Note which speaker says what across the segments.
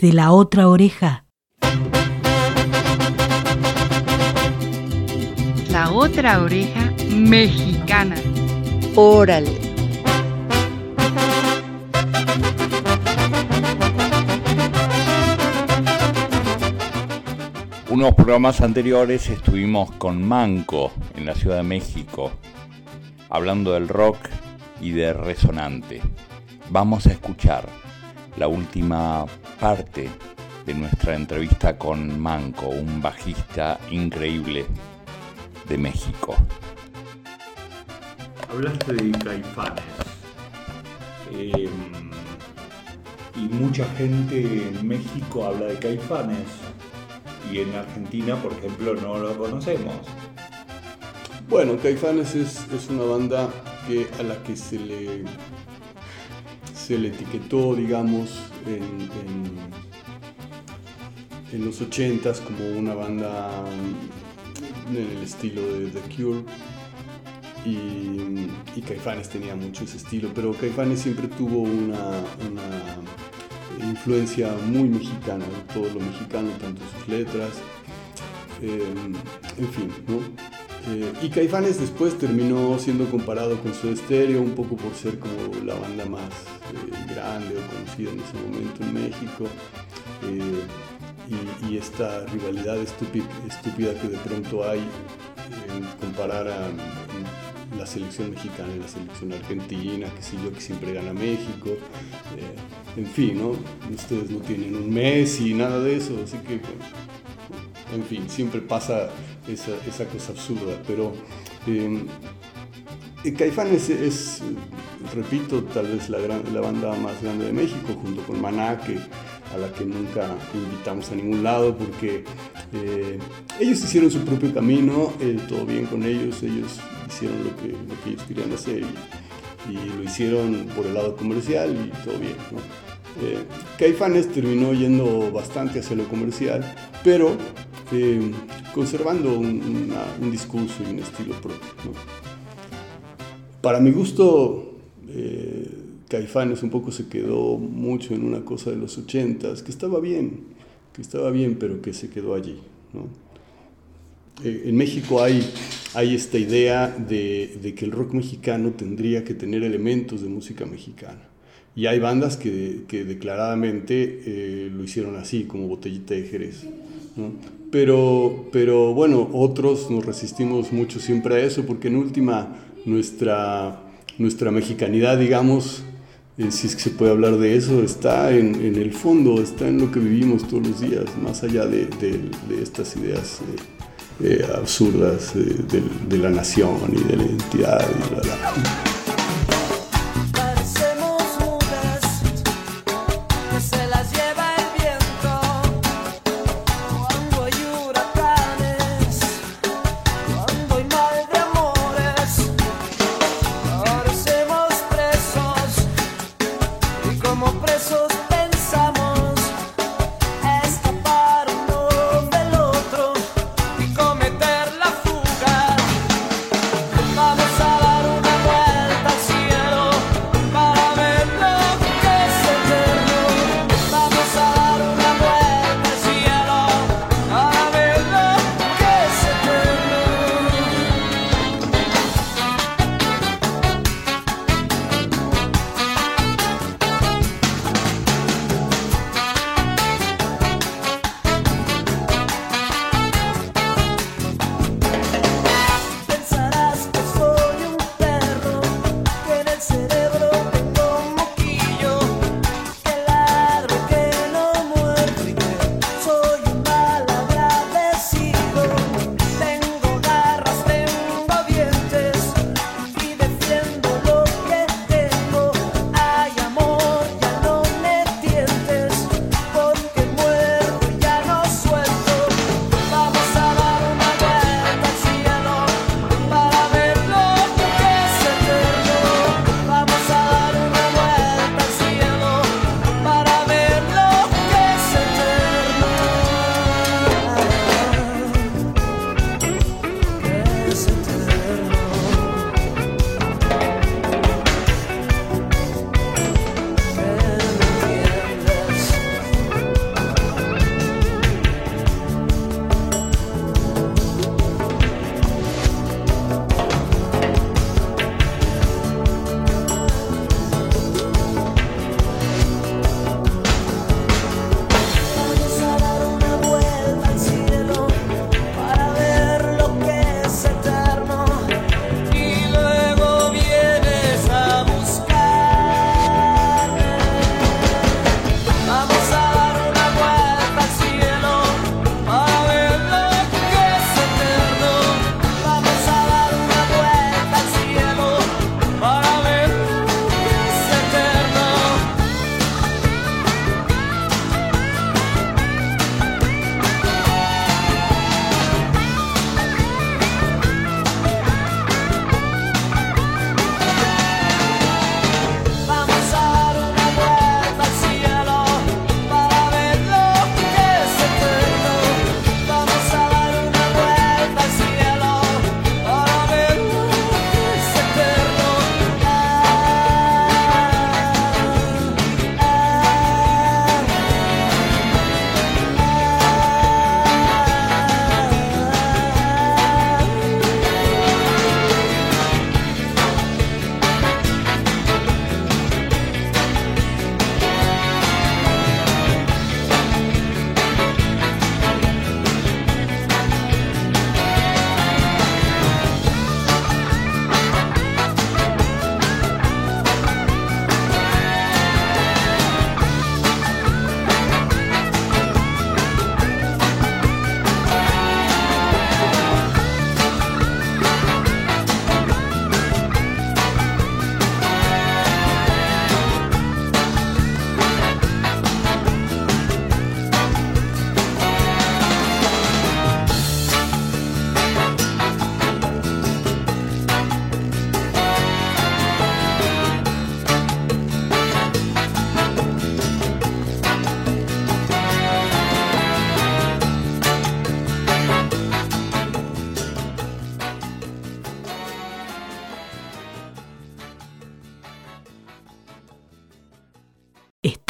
Speaker 1: de La Otra Oreja.
Speaker 2: La Otra Oreja mexicana.
Speaker 3: Órale.
Speaker 4: Unos programas anteriores estuvimos con Manco en la Ciudad de México, hablando del rock y de Resonante. Vamos a escuchar la última parte de nuestra entrevista con Manco, un bajista increíble de México.
Speaker 5: Hablaste de Caifanes. Y mucha gente en México habla de Caifanes. Y en Argentina, por ejemplo, no lo conocemos.
Speaker 6: Bueno, Caifanes es una banda a la que se le etiquetó, digamos, en los 80s como una banda en el estilo de The Cure. Y Caifanes tenía mucho ese estilo, pero Caifanes siempre tuvo una influencia muy mexicana, de todo lo mexicano, tanto sus letras, en fin, ¿no? Y Caifanes después terminó siendo comparado con Soda Stereo, un poco por ser como la banda más grande o conocida en ese momento en México, y esta rivalidad estúpida que de pronto hay en comparar a la selección mexicana y la selección argentina, que sé yo, que siempre gana México, en fin, ¿no? Ustedes no tienen un Messi y nada de eso, así que, en fin, siempre pasa esa cosa absurda, pero Caifanes es, repito, tal vez la banda más grande de México, junto con Maná, a la que nunca invitamos a ningún lado, porque ellos hicieron su propio camino, todo bien con ellos hicieron lo que ellos querían hacer y lo hicieron por el lado comercial y todo bien, ¿no? Caifanes terminó yendo bastante hacia lo comercial, pero conservando un discurso y un estilo propio, ¿no? Para mi gusto, Caifanes un poco se quedó mucho en una cosa de los 80s, que estaba bien, pero que se quedó allí, ¿no? En México hay esta idea de que el rock mexicano tendría que tener elementos de música mexicana. Y hay bandas que declaradamente lo hicieron así, como Botellita de Jerez, ¿no? Pero bueno, otros nos resistimos mucho siempre a eso, porque en última nuestra mexicanidad, digamos, si es que se puede hablar de eso, está en el fondo, está en lo que vivimos todos los días, más allá de estas ideas absurdas de la nación y de la identidad y bla, bla.
Speaker 7: Vamos a dar una vuelta.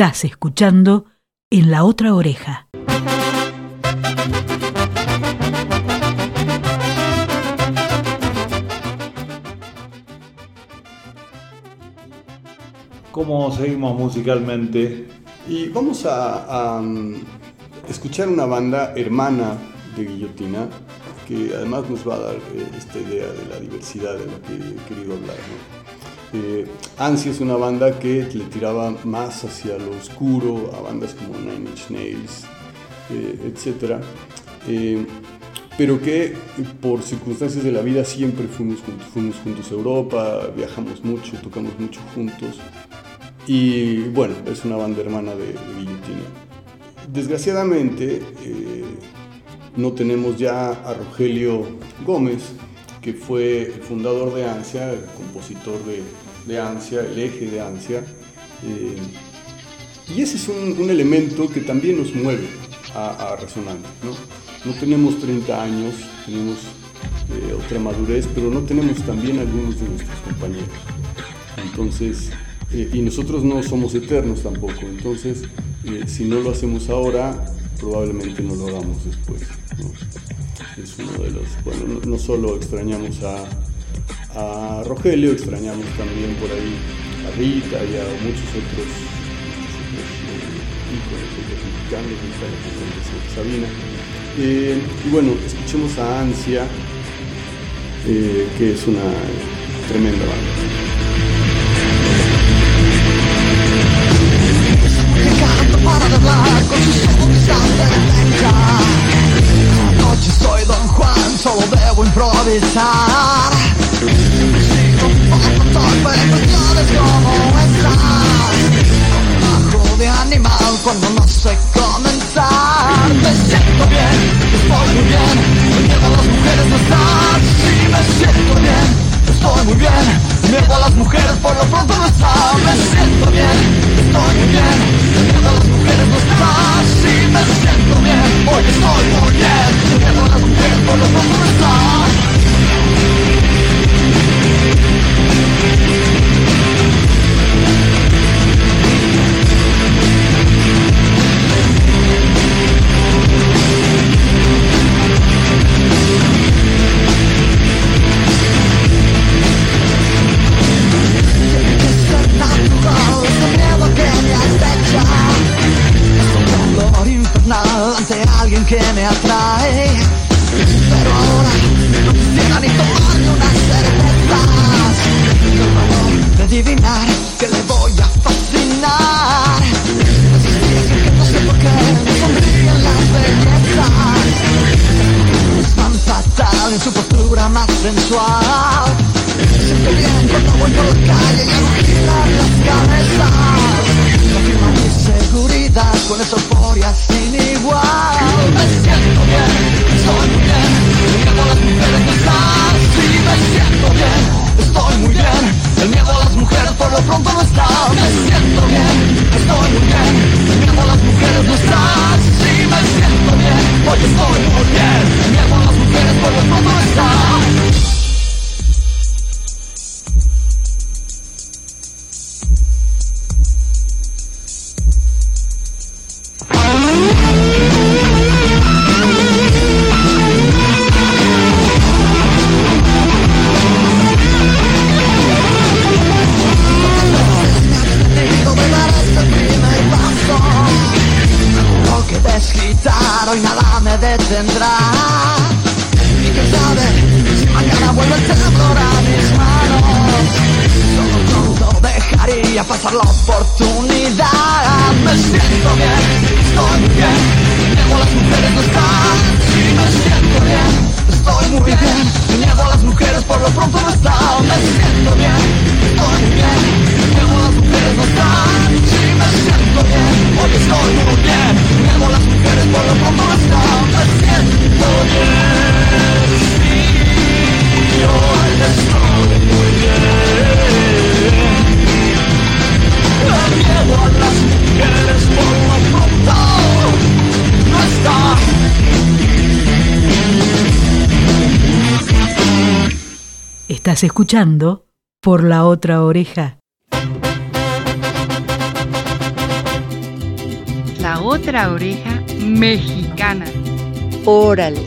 Speaker 1: Estás escuchando En la Otra Oreja.
Speaker 5: ¿Cómo seguimos musicalmente?
Speaker 6: Y vamos a escuchar una banda hermana de Guillotina, que además nos va a dar esta idea de la diversidad de la que he querido hablar, ¿no? Ansia es una banda que le tiraba más hacia lo oscuro, a bandas como Nine Inch Nails, etc. Pero que por circunstancias de la vida siempre fuimos juntos a Europa, viajamos mucho, tocamos mucho juntos. Y bueno, es una banda hermana de Guillotina. Desgraciadamente no tenemos ya a Rogelio Gómez, que fue el fundador de Ansia, el compositor de Ansia, el eje de Ansia. Y ese es un elemento que también nos mueve a Resonante, ¿no? No tenemos 30 años, tenemos otra madurez, pero no tenemos también algunos de nuestros compañeros. Entonces, y nosotros no somos eternos tampoco, entonces si no lo hacemos ahora, probablemente no lo hagamos después, ¿no? Es uno de los, bueno, no solo extrañamos a Rogelio, extrañamos también por ahí a Rita y a muchos otros íconos mexicanos, Sabina. Y bueno, escuchemos a Ansia, que es una tremenda banda.
Speaker 3: Para de hablar con sus ojos de venga. Anoche soy Don Juan, solo debo improvisar. Me sigo un poco torpe, pero sabes cómo estás. Bajo de animal cuando no sé comenzar. Me siento bien, estoy muy bien. El miedo a las mujeres no está. Sí, me siento bien, estoy muy bien. El miedo a las mujeres por lo pronto no está. Me siento bien, estoy muy bien. El miedo a las mujeres no está. Sí, me siento bien, hoy estoy muy bien. El miedo a las mujeres por lo pronto no está. Ante alguien que me atrae, pero ahora no quisiera ni tomarme unas cervezas. El valor de adivinar que le voy a fascinar. Esos días en que no sé por qué me sonríen las bellezas. Es tan fatal en su postura más sensual. Me siento bien cuando voy por la calle y hago girar las cabezas. Confirma mi seguridad con esa euforia sin igual. Me siento bien, estoy muy bien. El miedo a las mujeres no está. Sí, me siento bien, estoy muy bien. El miedo a las mujeres por lo pronto no está. Me siento bien, estoy muy bien. El miedo a las mujeres no está. Sí, me siento bien, hoy estoy muy bien. El miedo a las mujeres por lo pronto no está. Hoy nada me detendrá. Y quién sabe si mañana vuelve el temblor a mis manos. Solo pronto dejaría pasar la oportunidad. Me siento bien, estoy muy bien. El miedo a las mujeres no está. Sí, me siento bien, estoy muy bien. El miedo a las mujeres por lo pronto no está. Me siento bien, estoy muy bien. El miedo a las mujeres no está. Sí, me siento bien, hoy estoy muy bien. El miedo a las mujeres por lo pronto no está. Me siento bien, sí, hoy estoy muy bien. El miedo a las mujeres por lo pronto no está.
Speaker 1: Estás escuchando Por la Otra Oreja.
Speaker 2: La Otra Oreja Mexicana.
Speaker 7: Órale.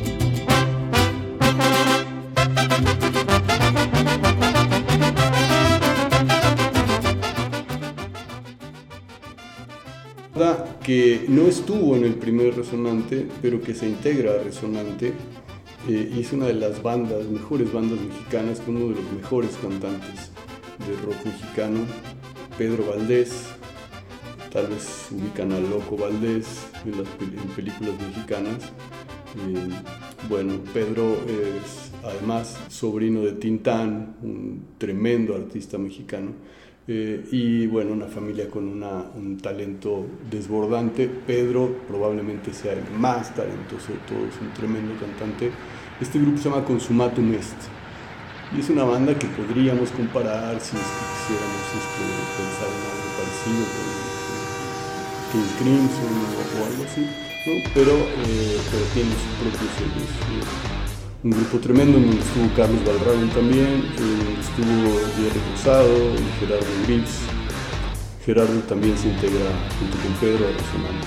Speaker 6: Que no estuvo en el primer Resonante, pero que se integra a Resonante, y es una de las mejores bandas mexicanas, con uno de los mejores cantantes de rock mexicano, Pedro Valdés. Tal vez ubican a Loco Valdés en películas mexicanas. Bueno, Pedro es además sobrino de Tintán, un tremendo artista mexicano. Y bueno, una familia con un talento desbordante. Pedro probablemente sea el más talentoso de todos, un tremendo cantante. Este grupo se llama Consumatum Est y es una banda que podríamos comparar, si es que quisiéramos pensar en algo parecido con King Crimson o algo así, ¿no? Pero tiene su propio sello. Un grupo tremendo en donde estuvo Carlos Valraven también, estuvo Jerry Rosado y Gerardo Gris. Gerardo también se integra junto con Pedro a Resonante.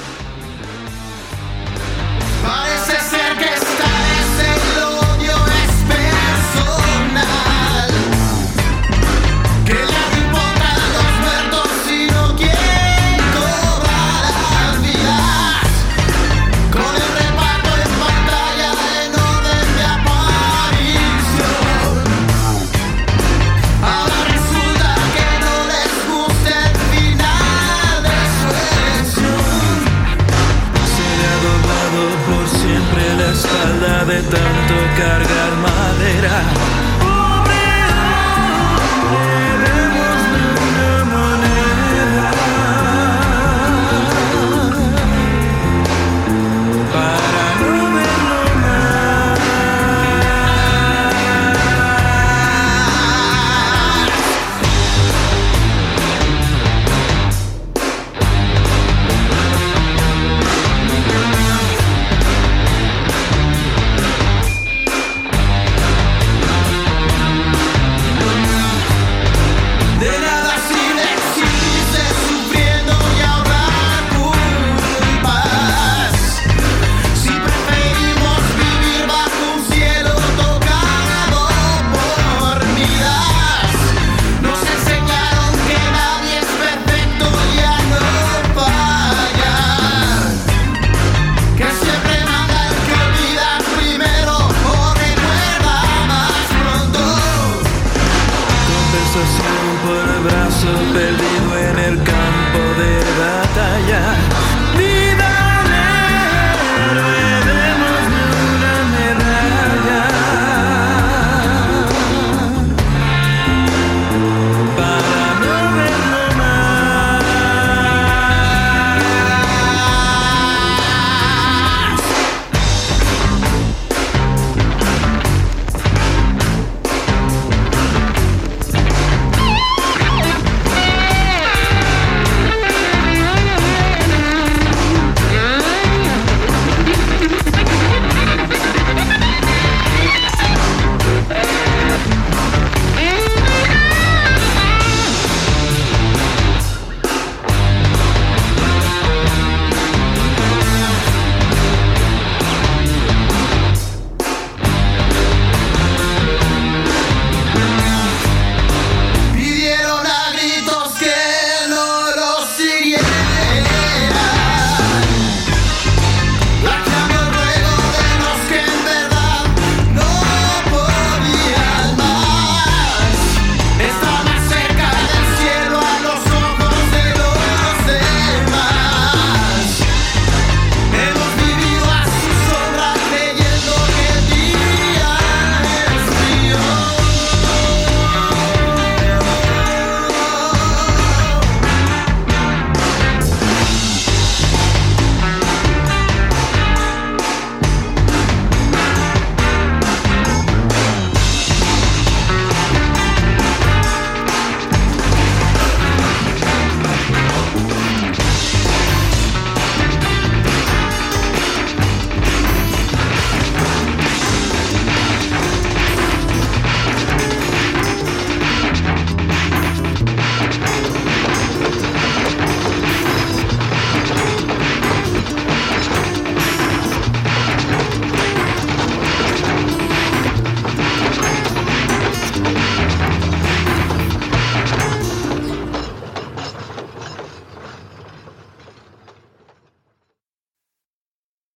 Speaker 3: Parece ser que esta vez el odio es personal, que le importan los muertos sino quien cobra las vidas, con el reparto en pantalla en orden de aparición. Ahora resulta que no les gusta el final de su elección. Se le ha doblado por siempre la espalda de tanto cargar madera. Debemos de una manera para no verlo más.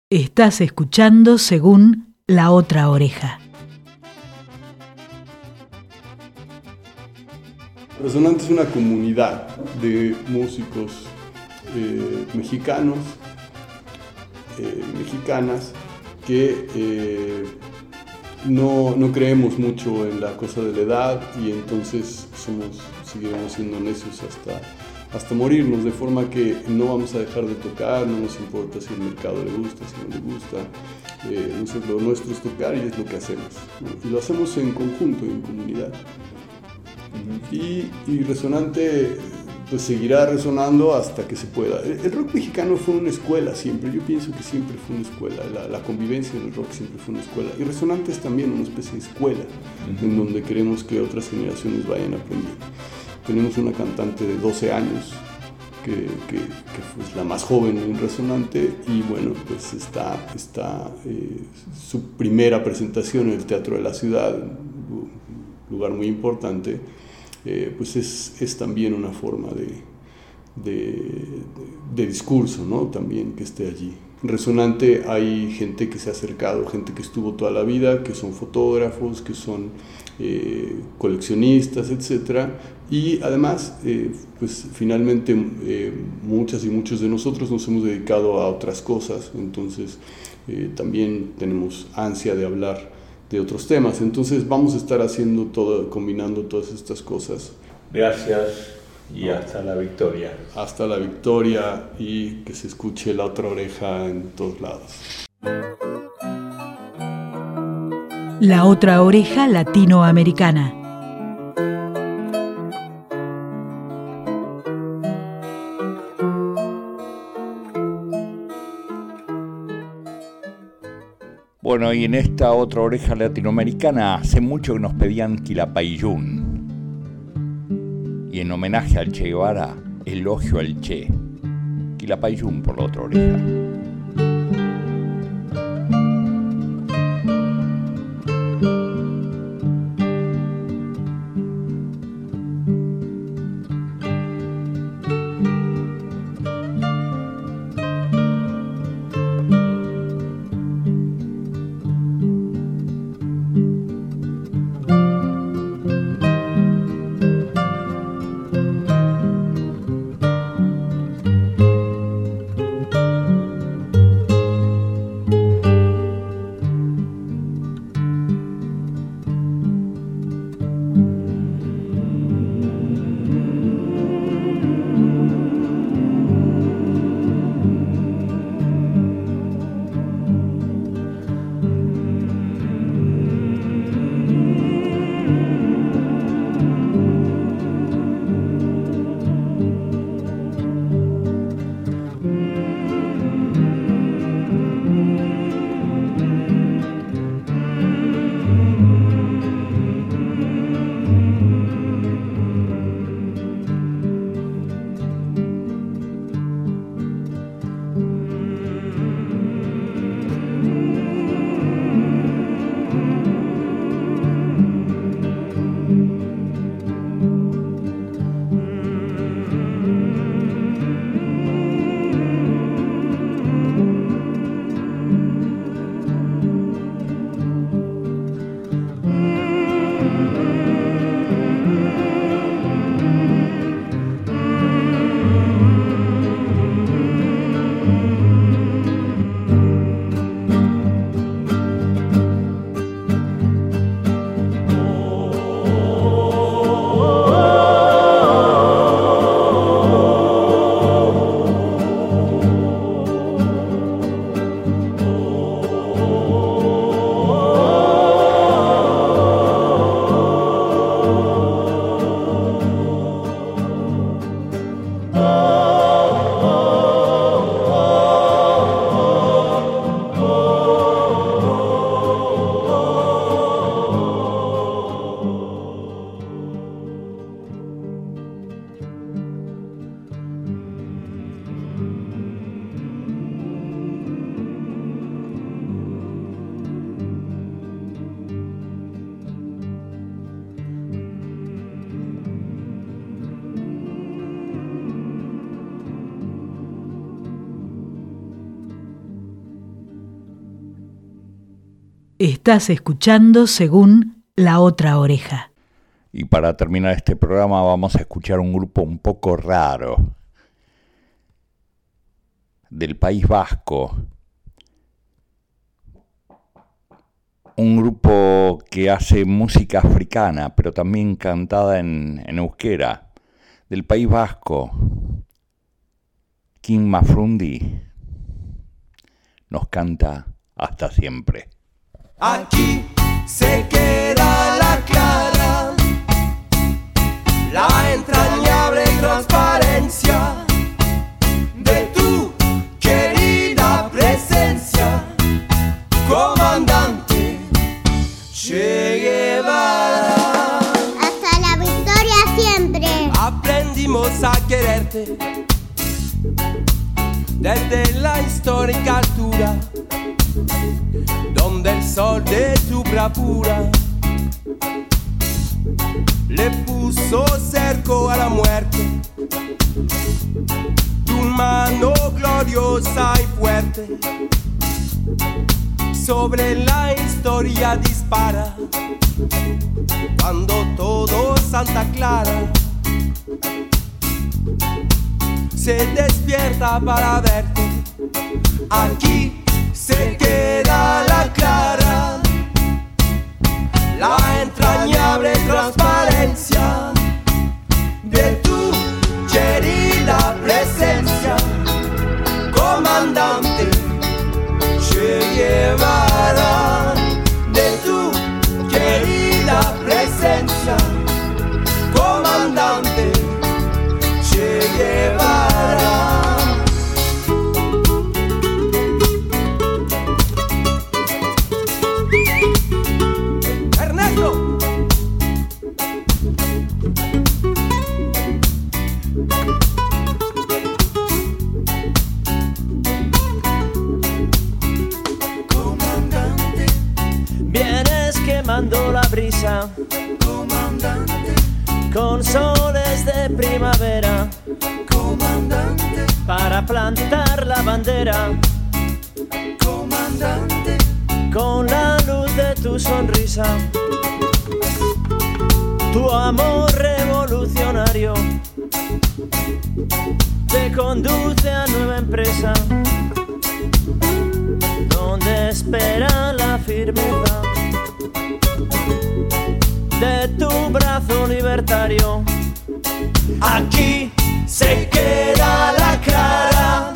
Speaker 1: Estás escuchando según La Otra Oreja.
Speaker 6: Resonante es una comunidad de músicos mexicanos, mexicanas, que no creemos mucho en la cosa de la edad y entonces seguiremos siendo necios hasta morirnos, de forma que no vamos a dejar de tocar, no nos importa si el mercado le gusta, si no le gusta. Lo nuestro es tocar y es lo que hacemos, ¿no? Y lo hacemos en conjunto, en comunidad. Y Resonante pues seguirá resonando hasta que se pueda. El rock mexicano fue una escuela siempre, yo pienso que siempre fue una escuela, la convivencia en el rock siempre fue una escuela, y Resonante es también una especie de escuela en donde queremos que otras generaciones vayan aprendiendo. Tenemos una cantante de 12 años que fue la más joven en Resonante, y bueno, pues está su primera presentación en el Teatro de la Ciudad, un lugar muy importante. Pues es también una forma de discurso, ¿no? También que esté allí. En Resonante hay gente que se ha acercado, gente que estuvo toda la vida, que son fotógrafos, que son coleccionistas, etc. Y además, pues finalmente muchas y muchos de nosotros nos hemos dedicado a otras cosas, entonces también tenemos ansia de hablar de otros temas, entonces vamos a estar combinando todas estas cosas.
Speaker 5: Gracias y hasta la victoria.
Speaker 6: Hasta la victoria, y que se escuche La Otra Oreja en todos lados.
Speaker 1: La Otra Oreja Latinoamericana.
Speaker 4: Bueno, y en esta Otra Oreja Latinoamericana hace mucho que nos pedían Quilapayún. Y en homenaje al Che Guevara, elogio al Che. Quilapayún por La Otra Oreja.
Speaker 1: Estás escuchando Según la Otra Oreja.
Speaker 4: Y para terminar este programa vamos a escuchar un grupo un poco raro del País Vasco. Un grupo que hace música africana, pero también cantada en euskera, del País Vasco. King Mafrundi nos canta Hasta Siempre.
Speaker 7: Aquí se queda la clara, la entrañable transparencia de tu querida presencia, comandante Che Guevara.
Speaker 8: Hasta la victoria siempre.
Speaker 7: Aprendimos a quererte desde la histórica altura, donde el sol de tu bravura le puso cerco a la muerte. Tu mano gloriosa y fuerte sobre la historia dispara, cuando todo Santa Clara se despierta para verte. Aquí se queda la clara, la entrañable transparencia de tu querida presencia, comandante Che Guevara. De tu querida presencia, comandante Che Guevara.
Speaker 9: Quemando la brisa,
Speaker 7: comandante,
Speaker 9: con soles de primavera,
Speaker 7: comandante,
Speaker 9: para plantar la bandera,
Speaker 7: comandante,
Speaker 9: con la luz de tu sonrisa, tu amor revolucionario te conduce a nueva empresa, donde espera la firmeza de tu brazo libertario.
Speaker 7: Aquí se queda la clara,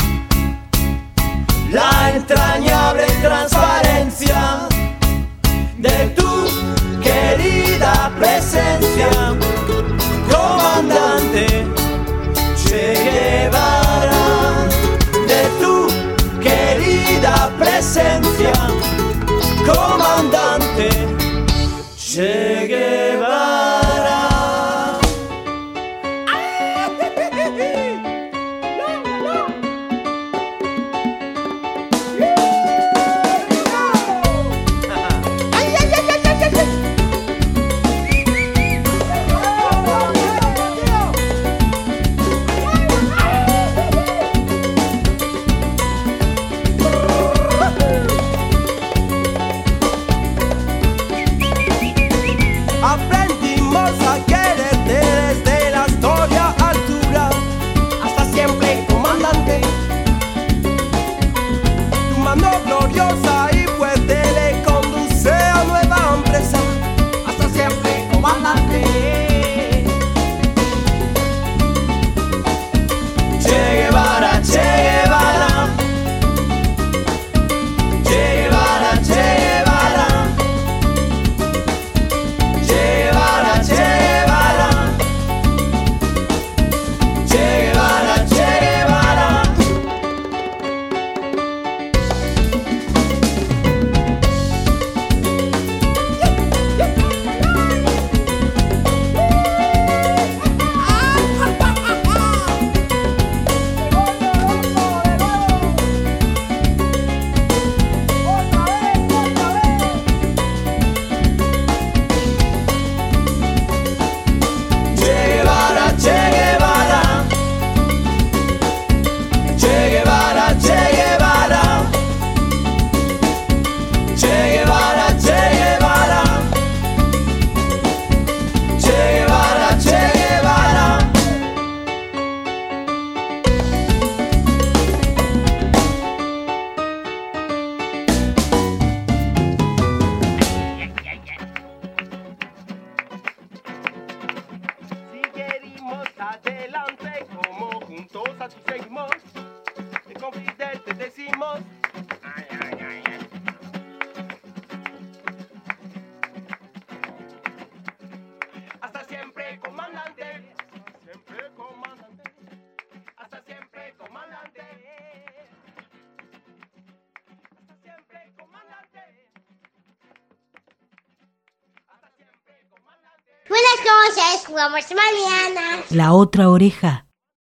Speaker 7: la entrañable transparencia de tu querida presencia, comandante Che Guevara. De tu querida presencia, comandante Che Guevara. Aprendimos a quererte desde la historia altura, hasta siempre, comandante. Tu mano gloriosa y fuerte le conduce a nueva empresa, hasta siempre, comandante. Che Guevara, Che Guevara, Che Guevara, Che Guevara. Che Guevara, Che Guevara, Che Guevara, Che Guevara. todos así seguimos. De confidentes decimos. Ay, ay, ay, ay. Hasta siempre, comandante. Siempre, comandante. Hasta siempre, comandante. Hasta siempre, comandante.
Speaker 8: Buenas noches, jugamos mañana.
Speaker 1: La otra oreja